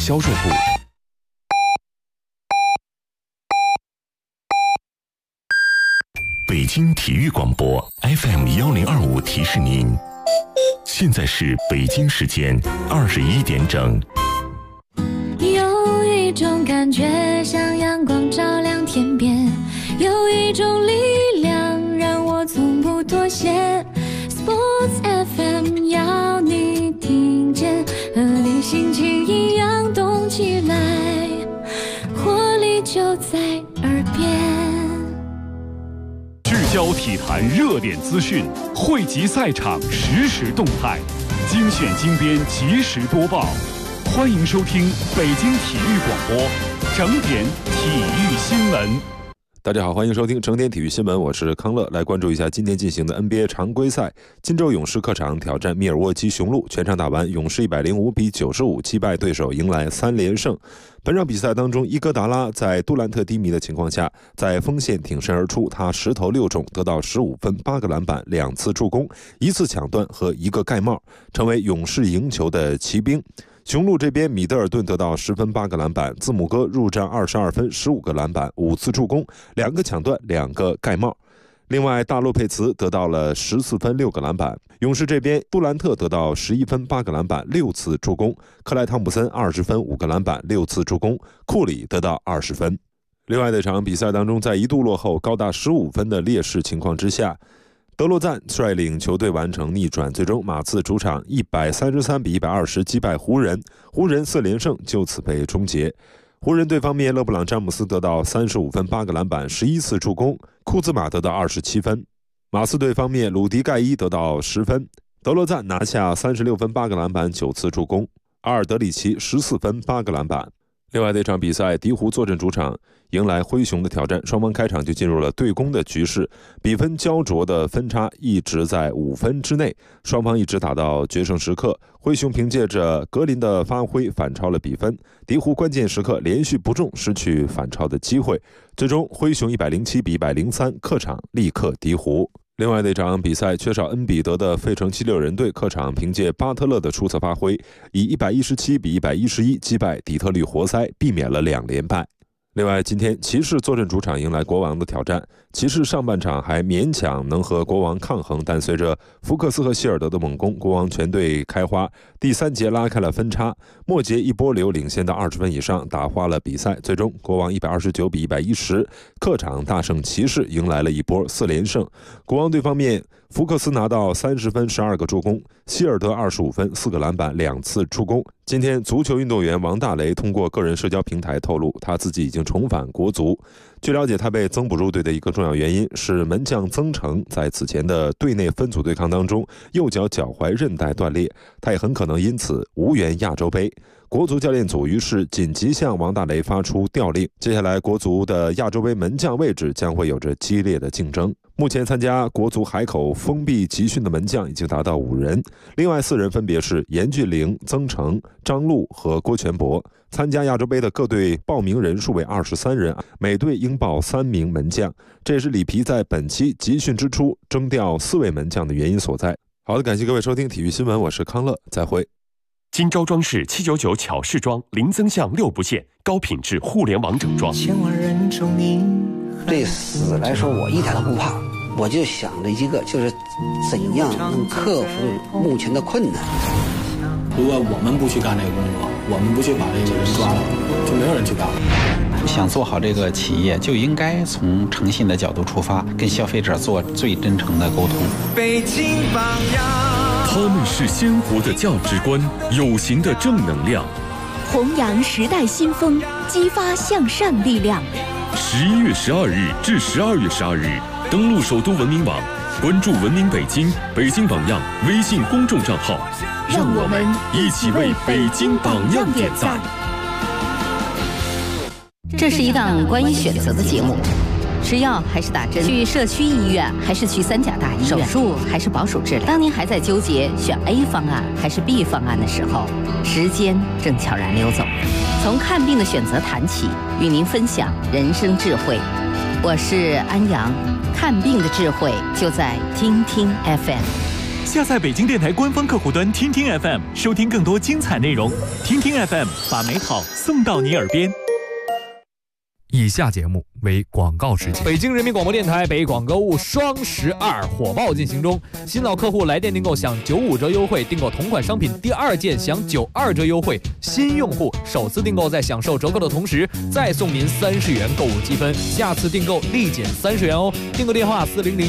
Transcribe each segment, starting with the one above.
销售部。北京体育广播 FM1025提示您，现在是北京时间21点整。 有一种感觉像阳光照亮天边，有一种力量让我从不妥协。 Sports FM 要你听见，和你心情一样动起来，活力就在耳边。 聚焦体坛热点资讯，汇集赛场实时动态，精选精编及时播报。欢迎收听北京体育广播整点体育新闻。 大家好，欢迎收听整点体育新闻，我是康乐。来关注一下今天进行的 NBA 常规赛，金州勇士客场挑战密尔沃基雄鹿，全场打完，勇士105比95击败对手，迎来3连胜。本场比赛当中，伊戈达拉在杜兰特低迷的情况下，在锋线挺身而出，他10投6中，得到15分、8个篮板、2次助攻、1次抢断和1个盖帽，成为勇士赢球的骑兵。雄鹿这边，米德尔顿得到10分8个篮板，字母哥入战22分15个篮板5次助攻2个抢断2个盖帽。另外，大洛佩茨得到了14分6个篮板。勇士这边，杜兰特得到11分8个篮板6次助攻，克莱汤普森20分5个篮板6次助攻，库里得到20分。另外，这场比赛当中，在一度落后高达15分的劣势情况之下，德罗赞率领球队完成逆转，最终马刺主场133比120击败湖人，湖人4连胜就此被终结。湖人队方面，勒布朗詹姆斯得到35分8个篮板11次助攻，库兹马得到27分。马刺队方面，鲁迪盖伊得到10分，德罗赞拿下36分8个篮板9次助攻，阿尔德里奇14分8个篮板。另外，这场比赛，鹈鹕坐镇主场迎来灰熊的挑战，双方开场就进入了对攻的局势，比分焦灼的分差一直在5分之内，双方一直打到决胜时刻。灰熊凭借着格林的发挥反超了比分，鹈鹕关键时刻连续不中，失去反超的机会，最终灰熊107比103客场力克鹈鹕。另外，那场比赛缺少恩比德的费城76人队客场凭借巴特勒的出色发挥，以117比111击败底特律活塞，避免了2连败。另外，今天骑士坐镇主场迎来国王的挑战，骑士上半场还勉强能和国王抗衡，但随着福克斯和希尔德的猛攻，国王全队开花，第3节拉开了分差，末节一波流领先到20分以上，打花了比赛，最终国王129比110客场大胜骑士，迎来了一波4连胜。国王队方面，福克斯拿到30分12个助攻，希尔德25分4个篮板2次助攻。今天足球运动员王大雷通过个人社交平台透露，他自己已经重返国足。据了解，他被增补入队的一个重要原因是门将曾诚在此前的队内分组对抗当中右脚脚踝韧带断裂，他也很可能因此无缘亚洲杯。国足教练组于是紧急向王大雷发出调令，接下来国足的亚洲杯门将位置将会有着激烈的竞争。目前参加国足海口封闭集训的门将已经达到5人，另外4人分别是严俊凌、曾诚、张路和郭全博。参加亚洲杯的各队报名人数为23人，每队应报3名门将，这也是里皮在本期集训之初征调4位门将的原因所在。好的，感谢各位收听体育新闻，我是康乐，再会。 金招装饰799巧饰装，零增项6不限，高品质互联网整装。 千万人中你对死来说，我一点都不怕，我就想着一个，就是怎样能克服目前的困难。 如果我们不去干这个工作，我们不去把这个人抓了，就没有人去干了。 想做好这个企业，就应该从诚信的角度出发，跟消费者做最真诚的沟通。 北京榜样， 他们是鲜活的价值观，有形的正能量， 弘扬时代新风，激发向上力量。 11月12日至12月12日，登录首都文明网，关注文明北京、北京榜样微信公众账号，让我们一起为北京榜样点赞。 这是一档关于选择的节目，吃药还是打针，去社区医院还是去3甲大医院，手术还是保守治疗。当您还在纠结选 A 方案还是 B 方案的时候，时间正悄然溜走。从看病的选择谈起，与您分享人生智慧。我是安阳，看病的智慧就在听听 FM。 下载北京电台官方客户端听听 FM， 收听更多精彩内容。听听 FM， 把美好送到你耳边。 以下节目为广告时间。北京人民广播电台北广购物双12火爆进行中，新老客户来电订购享95折优惠，订购同款商品第2件享92折优惠，新用户首次订购在享受折扣的同时，再送您30元购物积分，下次订购立减30元哦。订购电话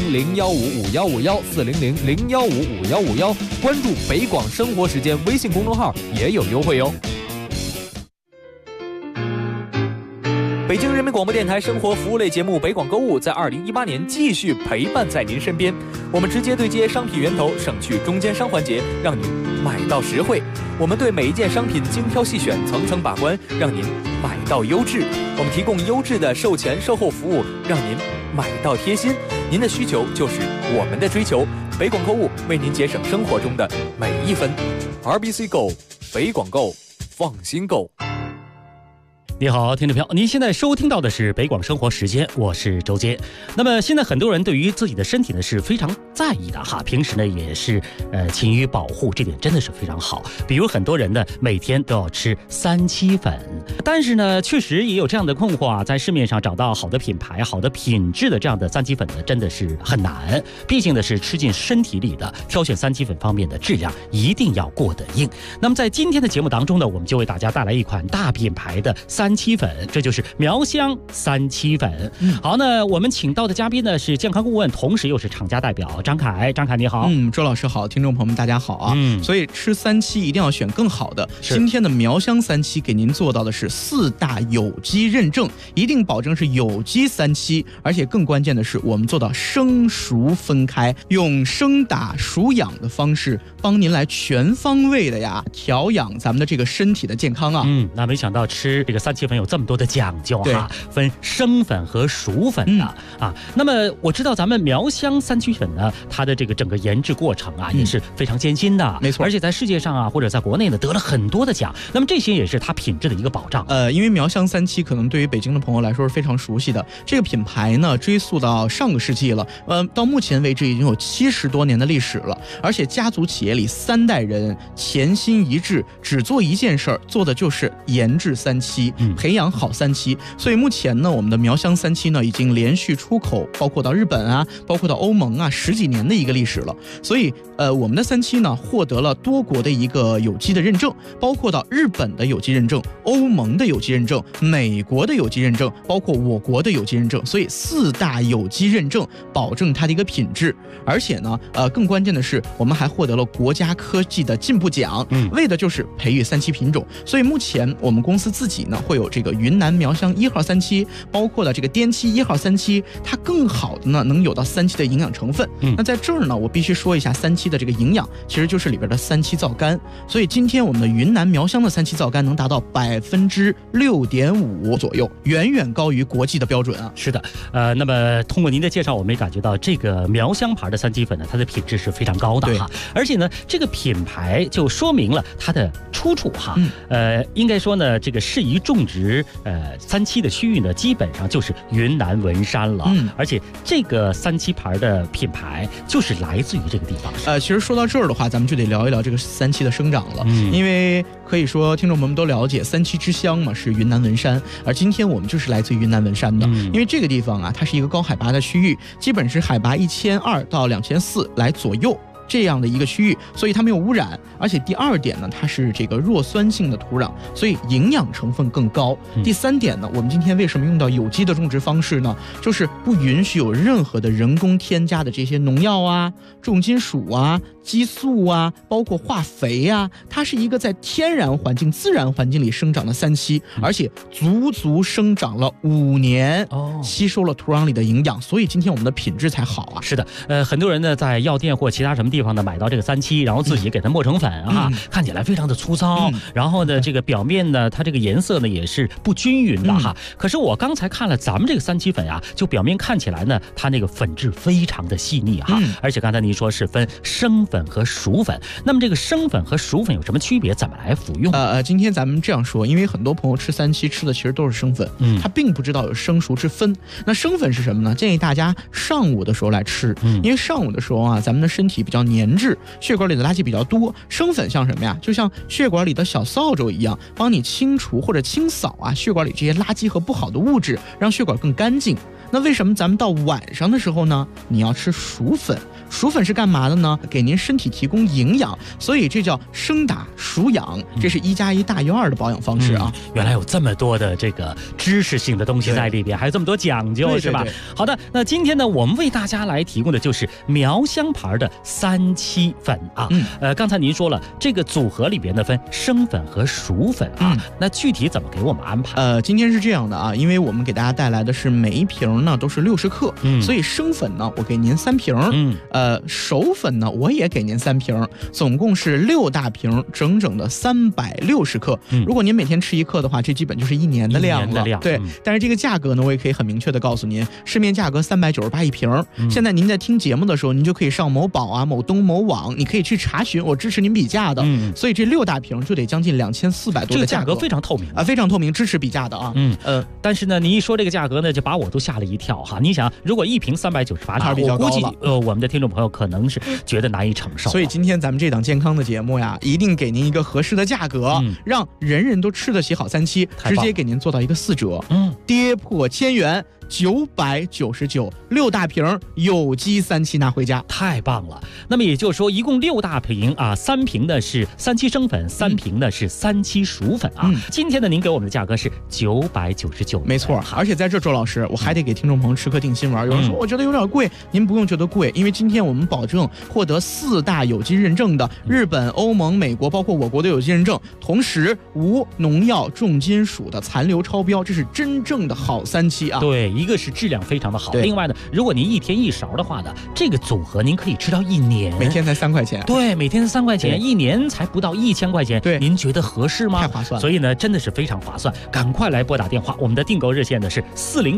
400-015-5151，400-015-5151，关注北广生活时间微信公众号也有优惠哦。北京人民广播电台生活服务类节目北广购物在2018年继续陪伴在您身边，我们直接对接商品源头，省去中间商环节，让您买到实惠。我们对每一件商品精挑细选，层层把关，让您买到优质。我们提供优质的售前售后服务，让您买到贴心。您的需求就是我们的追求，北广购物为您节省生活中的每一分。RBC Go， 北广购，放心购。 你好，听众朋友，您现在收听到的是北广生活时间，我是周杰。那么现在很多人对于自己的身体呢是非常在意的哈，平时呢也是勤于保护，这点真的是非常好。比如很多人呢每天都要吃3七粉，但是呢确实也有这样的困惑啊，在市面上找到好的品牌、好的品质的这样的3七粉呢真的是很难，毕竟呢是吃进身体里的，挑选3七粉方面的质量一定要过得硬。那么在今天的节目当中呢，我们就为大家带来一款大品牌的3七粉，这就是苗香3七粉。好，那我们请到的嘉宾呢是健康顾问，同时又是厂家代表张凯。张凯你好。 周老师好，听众朋友们大家好啊。所以吃3七一定要选更好的。今天的苗香3七给您做到的是4大有机认证，一定保证是有机3七，而且更关键的是我们做到生熟分开，用生打熟养的方式帮您来全方位的调养咱们的这个身体的健康啊。 那没想到吃这个3七粉有这么多的讲究哈，分生粉和熟粉的啊。那么我知道咱们苗香3七粉呢，它的这个整个研制过程啊也是非常艰辛的， 没错， 而且在世界上啊或者在国内呢得了很多的奖。那么这些也是它品质的一个保障。 因为苗香3七可能对于北京的朋友来说是非常熟悉的，这个品牌呢追溯到上个世纪了，到目前为止已经有70多年的历史了，而且家族企业里3代人潜心一致，只做一件事儿，做的就是研制3七，培养好3七。所以目前呢，我们的苗香3七呢已经连续出口，包括到日本啊，包括到欧盟啊，10几年的一个历史了。所以我们的3七呢获得了多国的一个有机的认证，包括到日本的有机认证、欧盟的有机认证、美国的有机认证，包括我国的有机认证。所以4大有机认证保证它的一个品质。而且呢更关键的是，我们还获得了国家科技的进步奖，为的就是培育3七品种。所以目前我们公司自己呢会有这个云南苗香1号3七，包括了这个滇七1号3七，它更好的呢能有到3七的营养成分。那在这儿呢，我必须说一下3七的这个营养，其实就是里边的3七皂苷。所以今天我们的云南苗香的3七皂苷能达到6.5%左右，远远高于国际的标准啊。 是的，那么通过您的介绍，我们也感觉到这个苗香牌的3七粉呢，它的品质是非常高的哈。而且呢，这个品牌就说明了它的出处哈。应该说呢，这个适宜种植3七的区域呢，基本上就是云南文山了。而且这个3七牌的品牌就是来自于这个地方。 其实说到这儿的话，咱们就得聊一聊这个3七的生长了。因为可以说听众朋友们都了解3七之乡嘛是云南文山，而今天我们就是来自于云南文山的。因为这个地方啊，它是一个高海拔的区域，基本是海拔1200到2400来左右。这样的一个区域，所以它没有污染，而且第2点呢，它是这个弱酸性的土壤，所以营养成分更高。第3点呢，我们今天为什么用到有机的种植方式呢？就是不允许有任何的人工添加的这些农药啊、重金属啊、激素啊，包括化肥啊，它是一个在天然环境、自然环境里生长的3七，而且足足生长了5年，吸收了土壤里的营养，所以今天我们的品质才好啊。 是的，很多人呢在药店或其他什么地方呢买到这个3七，然后自己给它磨成粉啊，看起来非常的粗糙，然后呢这个表面呢它这个颜色呢也是不均匀的哈。可是我刚才看了咱们这个3七粉啊，就表面看起来呢它那个粉质非常的细腻哈，而且刚才您说是分生粉粉和薯粉。那么这个生粉和薯粉有什么区别？怎么来服用？ 今天咱们这样说，因为很多朋友吃3七吃的其实都是生粉，他并不知道有生熟之分。那生粉是什么呢？建议大家上午的时候来吃，因为上午的时候啊，咱们的身体比较粘滞，血管里的垃圾比较多。生粉像什么呀？就像血管里的小扫帚一样，帮你清除或者清扫啊血管里这些垃圾和不好的物质，让血管更干净。那为什么咱们到晚上的时候呢，你要吃薯粉？薯粉是干嘛的呢？给您身体提供营养，所以这叫生打熟养，这是1+1大于2的保养方式啊。 原来有这么多的这个知识性的东西在里边，还有这么多讲究，是吧？好的，那今天呢，我们为大家来提供的就是苗香牌的3七粉啊。刚才您说了，这个组合里边呢分生粉和薯粉啊，那具体怎么给我们安排？ 今天是这样的啊，因为我们给大家带来的是每一瓶呢都是60克，所以生粉呢我给您3瓶，熟粉呢我也给您3瓶，总共是6大瓶，整整的360克。如果您每天吃1克的话，这基本就是1年的量了。对，但是这个价格呢，我也可以很明确的告诉您，市面价格398一瓶。现在您在听节目的时候，您就可以上某宝啊、某东、某网，你可以去查询，我支持您比价的。所以这6大瓶就得将近2400多的价格， 这个价格非常透明啊，非常透明，支持比价的啊。 但是呢，你一说这个价格呢，就把我都吓了一跳哈。你想，如果一瓶398，我估计我们的听众朋友可能是觉得难以承受。 所以今天咱们这档健康的节目呀，一定给您一个合适的价格，让人人都吃得起好3七，直接给您做到一个4折，跌破1000元。999 6大瓶有机3七拿回家， 太棒了。那么也就是说，一共6大瓶啊，3瓶的是3七生粉，3瓶的是3七薯粉啊。今天呢，您给我们的价格是999， 没错。而且在这，周老师，我还得给听众朋友吃颗定心丸。有人说我觉得有点贵，您不用觉得贵，因为今天我们保证获得4大有机认证的日本、欧盟、美国，包括我国的有机认证，同时无农药、重金属的残留超标，这是真正的好3七啊。 对。一个是质量非常的好，另外呢，如果您1天1勺的话呢，这个组合您可以吃到1年， 每天才3块钱。 对，每天才3块钱，1年才不到1000块钱。 对， 您觉得合适吗？ 太划算了。 所以呢，真的是非常划算，赶快来拨打电话，我们的订购热线呢是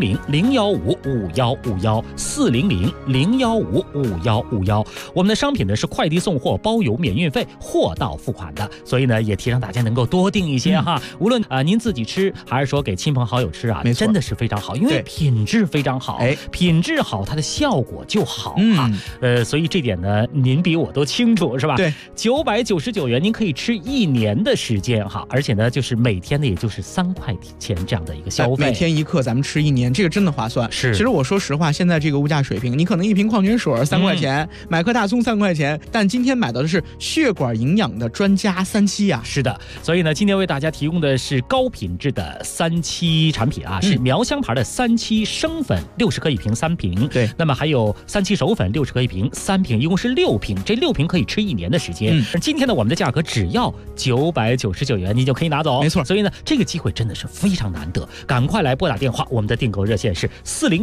400-015-5151，400-015-5151。我们的商品呢是快递送货，包邮免运费，货到付款的，所以呢也提倡大家能够多订一些哈，无论您自己吃还是说给亲朋好友吃啊，真的是非常好，因为品质非常好，品质好，它的效果就好啊。所以这点呢，您比我都清楚，是吧？ 对 ，999元您可以吃1年的时间哈，而且呢，就是每天呢，也就是3块钱这样的一个消费， 每天1克，咱们吃1年，这个真的划算。 是， 其实我说实话，现在这个物价水平，你可能一瓶矿泉水3块钱，买颗大葱3块钱，但今天买到的是血管营养的专家3七啊。 是的，所以呢，今天为大家提供的是高品质的3七产品啊，是苗香牌的3七生粉60克一瓶3瓶， 对， 那么还有3七熟粉60克一瓶3瓶，一共是6瓶，这6瓶可以吃1年的时间。今天呢，我们的价格只要999元，你就可以拿走， 没错。 所以呢，这个机会真的是非常难得，赶快来拨打电话，我们的订购热线是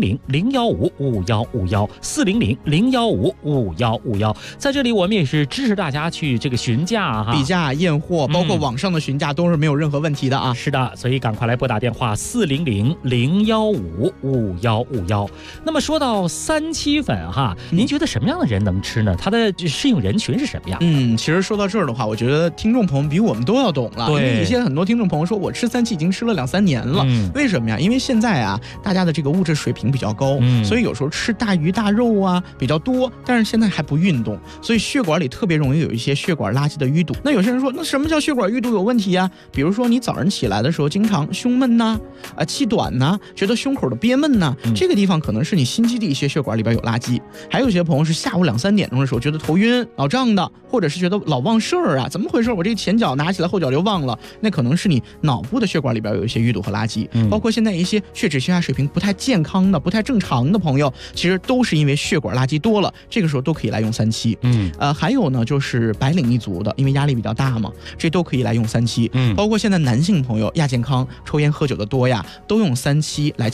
400-015-5151，400-015-5151。在这里，我们也是支持大家去这个询价哈， 比价验货，包括网上的询价都是没有任何问题的啊。 是的，所以赶快来拨打电话400-015-5151。那么说到3七粉哈，您觉得什么样的人能吃呢？它的适应人群是什么样？ 其实说到这儿的话，我觉得听众朋友比我们都要懂了。 对， 因为一些很多听众朋友说，我吃3七已经吃了2-3年了。为什么呀？因为现在啊，大家的这个物质水平比较高，所以有时候吃大鱼大肉啊比较多，但是现在还不运动，所以血管里特别容易有一些血管垃圾的淤堵。那有些人说，那什么叫血管淤堵有问题呀？比如说你早上起来的时候，经常胸闷呐，气短呐，觉得胸口的憋闷呐，这个地方可能是你心肌的一些血管里边有垃圾。还有一些朋友是下午2-3点钟的时候觉得头晕脑胀的，或者是觉得老忘事儿啊，怎么回事？我这前脚拿起来后脚就忘了，那可能是你脑部的血管里边有一些淤堵和垃圾。包括现在一些血脂血压水平不太健康的、不太正常的朋友，其实都是因为血管垃圾多了，这个时候都可以来用3七。还有呢，就是白领一族的，因为压力比较大嘛，这都可以来用3七。包括现在男性朋友亚健康、抽烟喝酒的多呀，都用3七来清理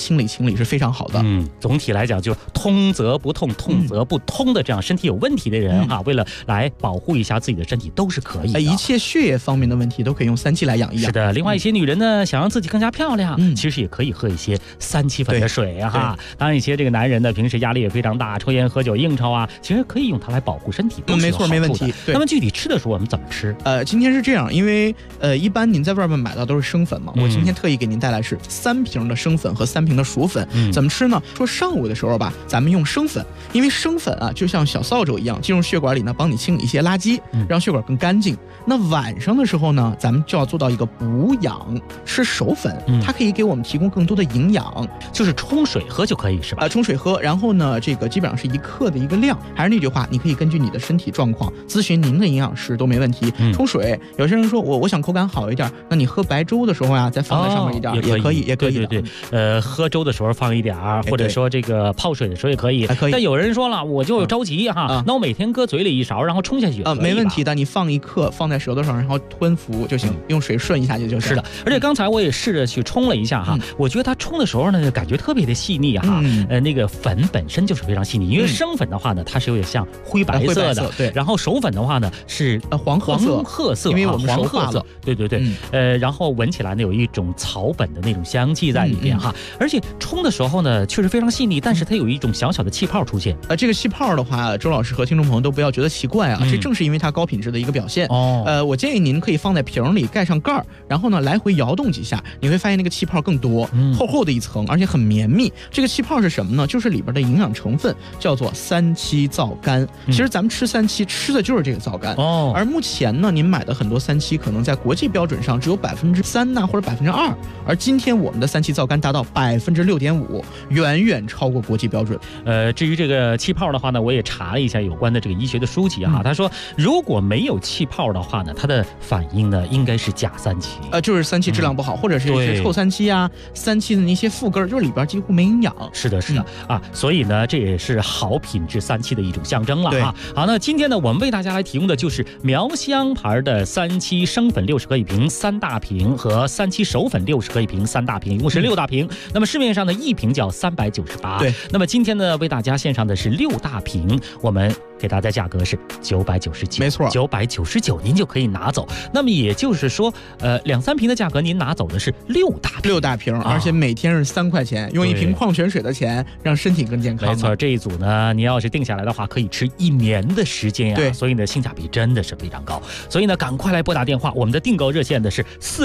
理是非常好的。 总体来讲就通则不痛，痛则不通的这样身体有问题的人为了来保护一下自己的身体都是可以的。 一切血液方面的问题都可以用3七来养一养。 是的，另外一些女人呢，想让自己更加漂亮，其实也可以喝一些3七粉的水当然一些这个男人呢，平时压力也非常大，抽烟喝酒应酬其实可以用它来保护身体， 没错，没问题。 那么具体吃的时候我们怎么吃？ 今天是这样，因为一般您在外面买到都是生粉嘛，我今天特意给您带来是3瓶的生粉和3瓶的熟粉。怎么吃呢？说上午的时候吧，咱们用生粉，因为生粉就像小扫帚一样，进入血管里呢，帮你清理一些垃圾，让血管更干净。那晚上的时候呢，咱们就要做到一个补养，吃熟粉，它可以给我们提供更多的营养， 就是冲水喝就可以是吧？ 冲水喝，然后呢，这个基本上是1克的一个量。还是那句话，你可以根据你的身体状况咨询您的营养师都没问题。冲水，有些人说我想口感好一点，那你喝白粥的时候再放在上面一点，也可以，也可以。 对，喝粥的时候放一点，或者说这个泡水的时候也可以。但有人说了，我就着急那我每天搁嘴里1勺，然后冲下去没问题的。你放1克放在舌头上，然后吞服就行，用水顺一下就行。 是的，而且刚才我也试着去冲了一下我觉得它冲的时候呢，感觉特别的细腻那个粉本身就是非常细腻，因为生粉的话呢，它是有点像灰白色的， 对。 然后熟粉的话呢是黄褐色， 因为我们熟化了， 对。然后闻起来呢有一种草本的那种香气在里边而且冲的时候呢确实非常细腻，但是它有一种小小的气泡出现。 这个气泡的话，周老师和听众朋友都不要觉得奇怪这正是因为它高品质的一个表现。我建议您可以放在瓶里，盖上盖儿，然后呢来回摇动几下，你会发现那个气泡更多，厚厚的一层，而且很绵密。这个气泡是什么呢？就是里边的营养成分叫做3七皂苷。其实咱们吃3七吃的就是这个皂苷而目前呢，您买的很多3七可能在国际标准上只有3%或者2%，而今天我们的3七皂苷达到6.5%，远远超过国际标准。 至于这个气泡的话呢，我也查了一下有关的这个医学的书籍他说如果没有气泡的话呢，它的反应呢应该是假3七， 就是3七质量不好，或者是臭3七3七的那些副根就是里边几乎没营养。 是的所以呢这也是好品质3七的一种象征了好，那今天呢我们为大家来提供的就是苗香牌的3七生粉60克一瓶3大瓶和3七熟粉60克一瓶3大瓶，一共是6大瓶。那么市面上的一瓶叫398。 对， 那么今天呢为大家献上的是6大瓶，我们给大家价格是999， 没错 ，999您就可以拿走。那么也就是说2-3瓶的价格您拿走的是6大瓶， 而且每天是3块钱，用1瓶矿泉水的钱让身体更健康。 没错，这一组呢你要是定下来的话可以吃1年的时间对， 所以呢性价比真的是非常高。所以呢赶快来拨打电话，我们的订购热线的是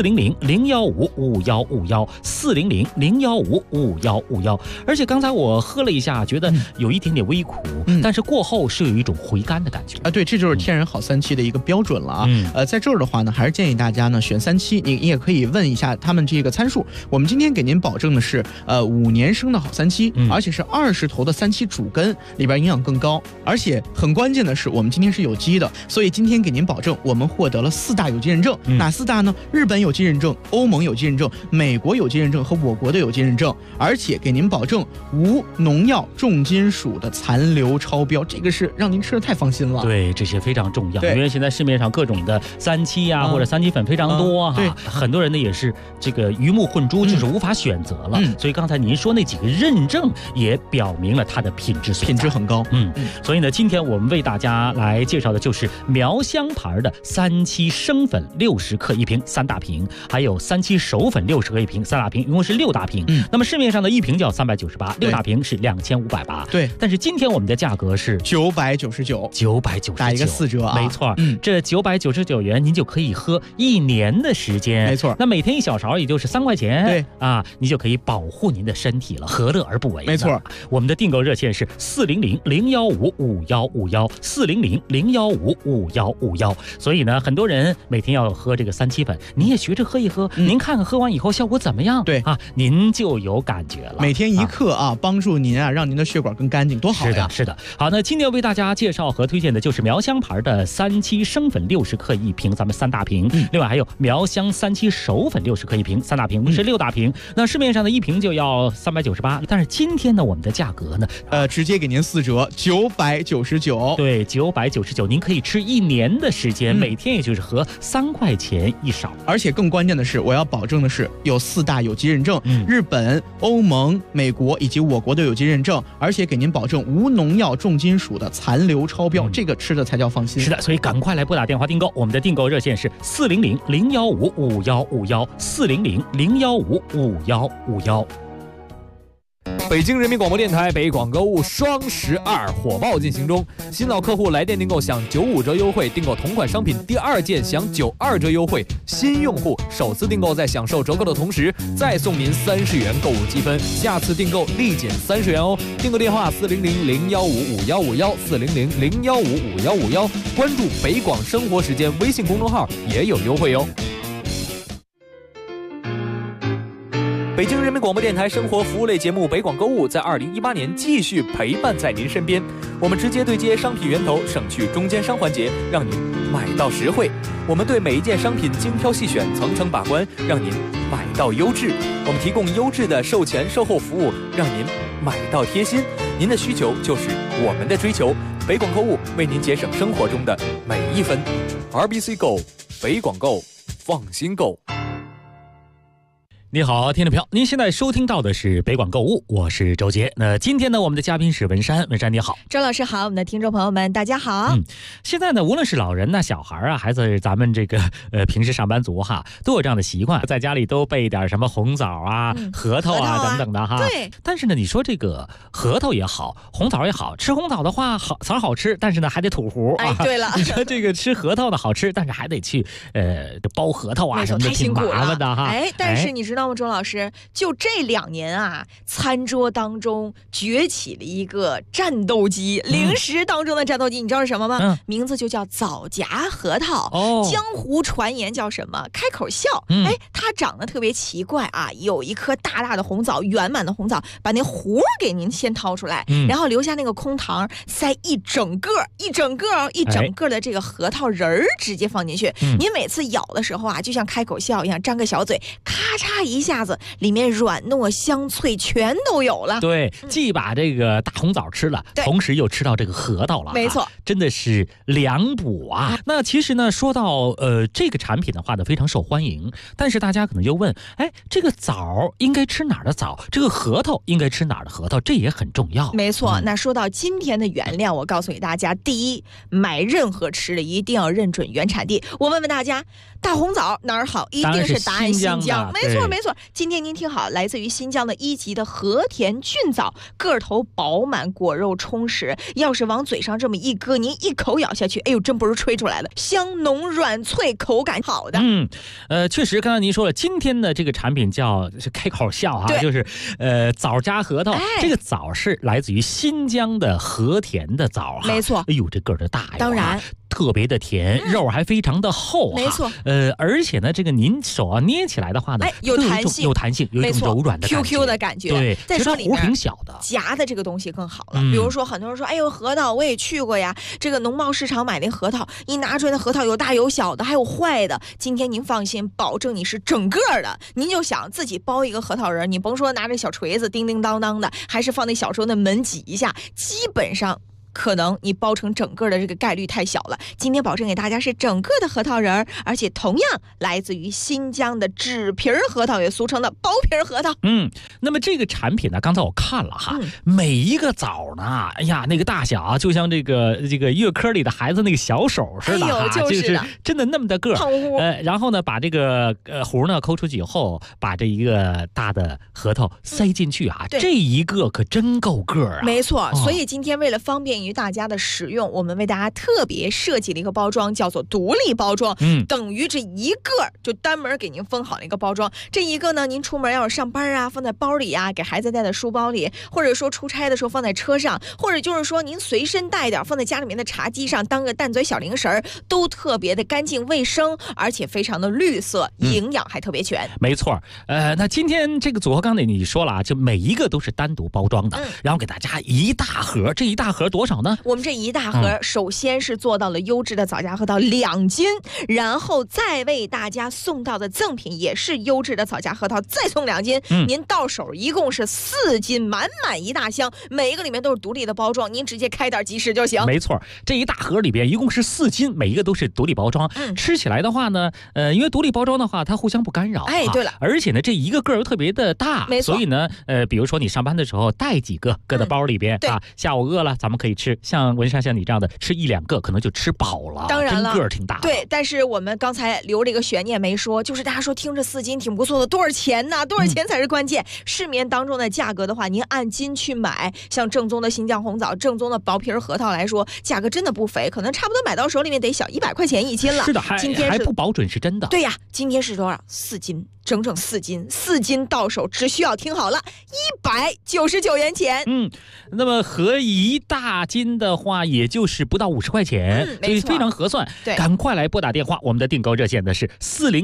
400-015-5151，400-015-5151。而且刚才我喝了一下，觉得有一点点微苦，但是过后是有一种回甘的感觉对，这就是天然好3七的一个标准了在这儿的话呢，还是建议大家呢选3七，你也可以问一下他们这个参数。我们今天给您保证的是5年生的好3七而且是20头的3七主根，里边营养更高，而且很关键的是我们今天是有机的，所以今天给您保证我们获得了4大有机认证。哪4大呢？日本有机认证、欧盟有机认证、美国有机认证和我国的有机认证，而且给您保证无农药、重金属的残留超标，这个是让您吃的太放心了。 对，这些非常重要，因为现在市面上各种的3七或者3七粉非常多对， 很多人呢也是这个鱼目混珠，就是无法选择了。所以刚才您说那几个认证也表明了它的品质很高。 所以呢今天我们为大家来介绍的就是苗香牌的3七生粉60克一瓶3大瓶，还有3七熟粉60克一瓶3大瓶，一共是6大瓶。那么市面上的一瓶叫398，6大瓶是2580。 对， 但是今天我们的价格是 999，打一个4折没错，这999元您就可以喝1年的时间。 没错， 那每天1小勺也就是3块钱。 对你就可以保护您的身体了，何乐而不为呢？ 没错， 我们的订购热线是400-015-5151，400-015-5151。所以呢，很多人每天要喝这个3七粉，您也学着喝一喝，您看看喝完以后效果怎么样？ 对您就有感觉了。 每天1克帮助您让您的血管更干净，多好呀！ 是的。好，那今天为大家家介绍和推荐的就是苗香牌的37生粉60克一瓶，咱们3大瓶。另外还有苗香37熟粉60克一瓶，3大瓶是6大瓶。那市面上的一瓶就要398，但是今天呢，我们的价格呢， 直接给您4折，999。 对，999，您可以吃1年的时间，每天也就是合3块钱一勺。 而且更关键的是，我要保证的是有4大有机认证，日本、欧盟、美国以及我国的有机认证，而且给您保证无农药、重金属的残留超标，这个吃的才叫放心。 是的，所以赶快来拨打电话订购，我们的订购热线是400-015-5151，400-015-5151。 北京人民广播电台北广购物双12火爆进行中，新老客户来电订购享95折优惠，订购同款商品第2件享92折优惠，新用户首次订购在享受折扣的同时再送您30元购物积分，下次订购立减30元哦。订购电话400-015-5151，400-015-5151，关注北广生活时间微信公众号也有优惠哦。北京人民广播电台生活服务类节目北广购物在2018年继续陪伴在您身边，我们直接对接商品源头，省去中间商环节，让您买到实惠。我们对每一件商品精挑细选，层层把关，让您买到优质。我们提供优质的售前售后服务，让您买到贴心。您的需求就是我们的追求，北广购物为您节省生活中的每一分。RBC Go， 北广购，放心购。 你好，听众朋友，您现在收听到的是北广购物，我是周杰。那今天呢，我们的嘉宾是文山，文山你好。 周老师好，我们的听众朋友们大家好。 现在呢，无论是老人呐、小孩啊，还是咱们这个平时上班族哈，都有这样的习惯，在家里都备一点什么红枣啊、核桃啊等等的哈。 对。 但是呢，你说这个核桃也好，红枣也好，吃红枣的话枣好吃，但是呢还得吐核啊。 对了。 你说这个吃核桃的好吃，但是还得去剥核桃啊什么的，挺麻烦的哈。 但是你知道吗，周老师，就这2年啊，餐桌当中崛起了一个战斗机，零食当中的战斗机，你知道是什么吗？名字就叫枣夹核桃。江湖传言叫什么？开口笑。它长得特别奇怪啊，有一颗大大的红枣，圆满的红枣，把那核给您先掏出来，然后留下那个空膛，塞一整个的这个核桃仁儿，直接放进去。您每次咬的时候啊，就像开口笑一样，张个小嘴，咔嚓一下子，里面软糯香脆全都有了。 对，既把这个大红枣吃了，同时又吃到这个核桃了。 没错， 真的是两补啊。那其实呢，说到这个产品的话呢，非常受欢迎。但是大家可能就问，这个枣应该吃哪儿的枣？这个核桃应该吃哪儿的核桃？这也很重要。 没错。那说到今天的原料，我告诉给大家，第一，买任何吃的一定要认准原产地。我问问大家，大红枣哪儿好？一定是答案新疆。没错没错。今天您听好，来自于新疆的1级的和田菌枣，个头饱满，果肉充实。要是往嘴上这么一搁，您一口咬下去，哎呦，真不是吹出来的，香浓软脆，口感好的。 确实，刚才您说了，今天的这个产品叫开口笑哈，就是枣夹核桃。这个枣是来自于新疆的和田的枣哈。 没错。 哎呦，这个儿的大呀。 当然。 特别的甜，肉还非常的厚哈。 没错。 而且呢，这个您手啊捏起来的话呢， 有弹性， 有一种柔软的感觉 ，QQ 的感觉。 对， 再说里面挺小的， 夹的这个东西更好了。比如说，很多人说，哎呦，核桃我也去过呀，这个农贸市场买那核桃，一拿出来的核桃有大有小的，还有坏的。今天您放心，保证你是整个的。您就想自己包一个核桃仁，你甭说拿着小锤子叮叮当当的，还是放那小时候的门挤一下，基本上。可能你包成整个的这个概率太小了。今天保证给大家是整个的核桃仁儿，而且同样来自于新疆的纸皮核桃，也俗称的薄皮核桃。 那么这个产品呢，刚才我看了哈，每一个枣呢，哎呀，那个大小啊，就像这个月科里的孩子那个小手似的哈，就是真的那么的个儿。然后呢，把这个核呢抠出去以后，把这一个大的核桃塞进去啊，这一个可真够个儿啊。 没错，所以今天为了方便于大家的使用，我们为大家特别设计了一个包装，叫做独立包装。等于这一个就单门给您封好了一个包装。这一个呢，您出门要是上班啊，放在包里啊，给孩子带在书包里，或者说出差的时候放在车上，或者就是说您随身带一点，放在家里面的茶几上当个淡嘴小零食，都特别的干净卫生，而且非常的绿色，营养还特别全。 没错。那今天这个组合刚才你说了啊，就每一个都是单独包装的，然后给大家一大盒，这一大盒多少少呢？ 我们这一大盒首先是做到了优质的枣夹核桃2斤，然后再为大家送到的赠品也是优质的枣夹核桃，再送2斤。您到手一共是4斤，满满一大箱，每一个里面都是独立的包装，您直接开袋即食就行。 没错，这一大盒里边一共是4斤，每一个都是独立包装。吃起来的话呢，因为独立包装的话，它互相不干扰。 哎，对了， 而且呢，这一个个又特别的大， 没错。 所以呢，比如说你上班的时候带几个搁在包里边啊，下午饿了咱们可以吃。像文山像你这样的吃1-2个可能就吃饱了， 当然了， 真个儿挺大的。 对，但是我们刚才留了一个悬念没说，就是大家说听着4斤挺不错的，多少钱呢？多少钱才是关键？市面当中的价格的话，您按斤去买，像正宗的新疆红枣、正宗的薄皮核桃来说，价格真的不菲，可能差不多买到手里面得小100块钱1斤了。 是的， 今天还不保准是真的。 对呀，今天是多少？4斤。整整4斤，4斤到手只需要听好了，199元钱。 那么合1大斤的话，也就是不到50块钱，所以非常合算。 对， 赶快来拨打电话，我们的订购热线呢是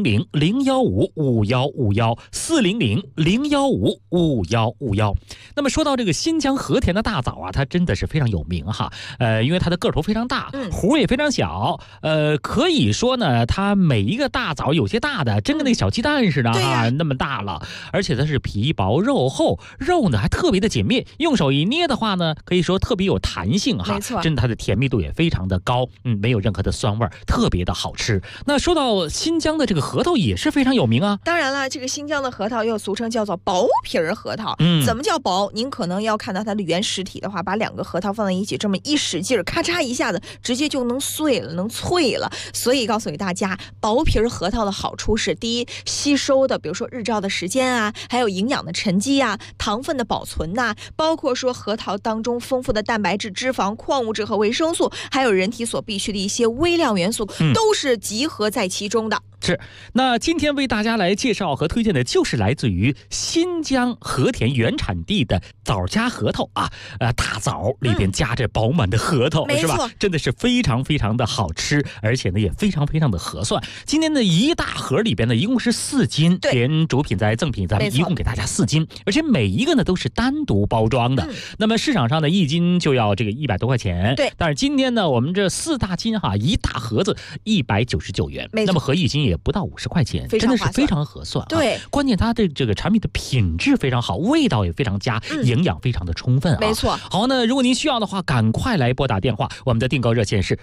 400-015-5151，400-015-5151。那么说到这个新疆和田的大枣啊，它真的是非常有名哈。因为它的个头非常大，核也非常小。可以说呢，它每一个大枣有些大的，真跟那个小鸡蛋似的。那么大了，而且它是皮薄肉厚，肉呢还特别的紧密，用手一捏的话呢，可以说特别有弹性哈。 没错， 真的它的甜蜜度也非常的高，没有任何的酸味，特别的好吃。那说到新疆的这个核桃也是非常有名啊。 当然了，这个新疆的核桃又俗称叫做薄皮核桃。怎么叫薄？您可能要看到它的原实体的话，把2个核桃放在一起，这么一使劲，咔嚓一下子，直接就能碎了，能脆了。所以告诉给大家，薄皮核桃的好处是：第一，吸收的比如说日照的时间啊，还有营养的沉积啊，糖分的保存呐，包括说核桃当中丰富的蛋白质、脂肪、矿物质和维生素，还有人体所必需的一些微量元素，都是集合在其中的。 是，那今天为大家来介绍和推荐的就是来自于新疆和田原产地的枣夹核桃啊，大枣里边夹着饱满的核桃，是吧？真的是非常非常的好吃，而且呢也非常非常的合算。今天的一大盒里边呢一共是4斤，连主品在赠品咱们一共给大家4斤，而且每一个呢都是单独包装的。那么市场上的1斤就要这个100多块钱， 对。 但是今天呢，我们这4大斤哈，一大盒子199元，那么合1斤也不到50块钱，真的是非常合算。 对， 关键它的这个产品的品质非常好，味道也非常佳，营养非常的充分啊。 没错。 好，那如果您需要的话，赶快来拨打电话，我们的订购热线是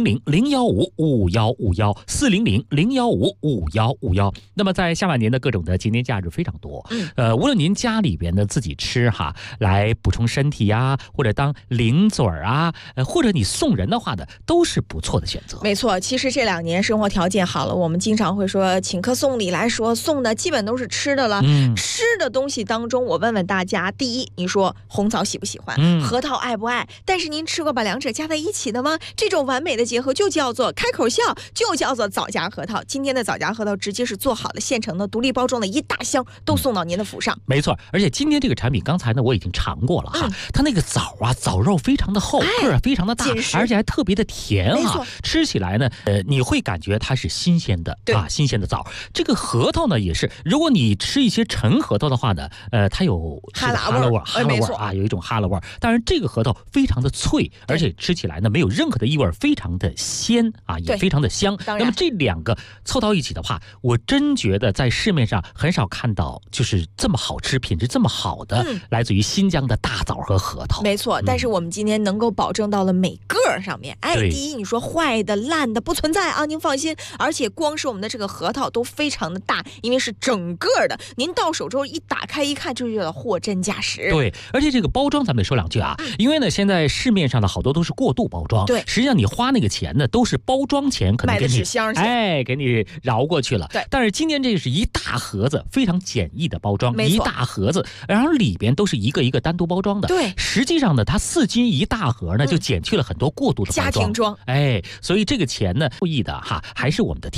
400-015-5151，400-015-5151。那么在下半年的各种的节年假日非常多，无论您家里边的自己吃哈，来补充身体呀，或者当零嘴啊，或者你送人的话的，都是不错的选择。 没错，其实这2年生活条件好了，我们经常会说请客送礼来说，送的基本都是吃的了。吃的东西当中，我问问大家，第一，你说红枣喜不喜欢，核桃爱不爱？但是您吃过把2者加在一起的吗？这种完美的结合就叫做开口笑，就叫做枣夹核桃。今天的枣夹核桃直接是做好了现成的独立包装的一大箱，都送到您的府上。 没错，而且今天这个产品刚才呢我已经尝过了哈，它那个枣啊，枣肉非常的厚，个儿非常的大，而且还特别的甜哈。吃起来呢，你会感觉它是新鲜的啊，新鲜的枣。这个核桃呢也是，如果你吃一些陈核桃的话呢，它有哈喇味啊，有一种哈喇味。当然这个核桃非常的脆，而且吃起来呢没有任何的异味，非常的鲜啊，也非常的香。那么这2个凑到一起的话，我真觉得在市面上很少看到就是这么好吃、品质这么好的，来自于新疆的大枣和核桃。 没错，但是我们今天能够保证到了每个上面，第一，你说坏的、烂的不存在啊，您放心。而且光是我们的这个核桃都非常的大，因为是整个的，您到手之后一打开一看，就觉得货真价实。 对，而且这个包装咱们得说2句啊，因为呢现在市面上的好多都是过度包装， 对， 实际上你花那个钱呢都是包装钱，可能给你买的纸箱钱， 给你饶过去了。 对， 但是今天这是一大盒子，非常简易的包装，一大盒子，然后里边都是一个一个单独包装的。 对， 实际上呢，它4斤一大盒呢，就减去了很多过度的包装， 家庭装。 所以这个钱呢，受益的哈，还是我们的听众朋友。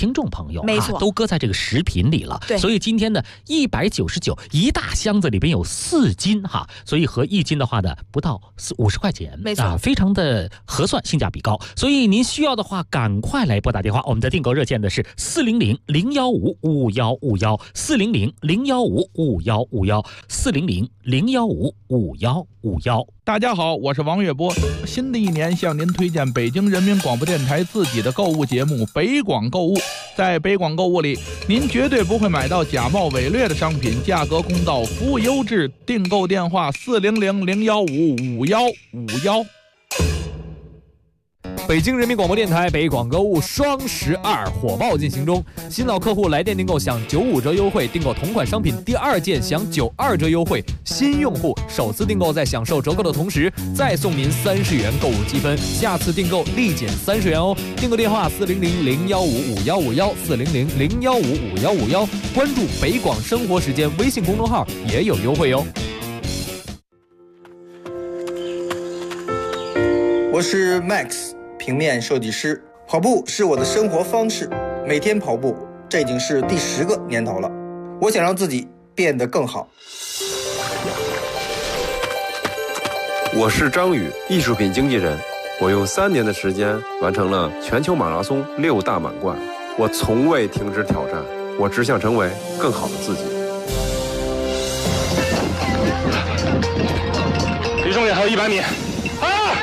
朋友， 没错， 都搁在这个食品里了。 对， 所以今天呢，199一大箱子里边有4斤哈，所以合1斤的话呢，不到50块钱， 没错， 非常的合算，性价比高。所以您需要的话，赶快来拨打电话，我们的订购热线的是 400-015-5151，400-015-5151，400-015-5151。大家好，我是王月波。新的一年向您推荐北京人民广播电台自己的购物节目北广购物。在北广购物里，您绝对不会买到假冒伪劣的商品，价格公道，服务优质。订购电话400-015-5151。 北京人民广播电台北广购物双12火爆进行中，新老客户来电订购享95折优惠，订购同款商品第2件享92折优惠，新用户首次订购在享受折扣的同时再送您30元购物积分，下次订购立减30元哦。订购电话400-015-5151，400-015-5151，关注北广生活时间微信公众号也有优惠哦。 我是 Max， 平面设计师。跑步是我的生活方式，每天跑步，这已经是第10个年头了。我想让自己变得更好。 我是张宇，艺术品经纪人。我用3年的时间完成了全球马拉松6大满贯。我从未停止挑战，我只想成为更好的自己。 离终点还有100米。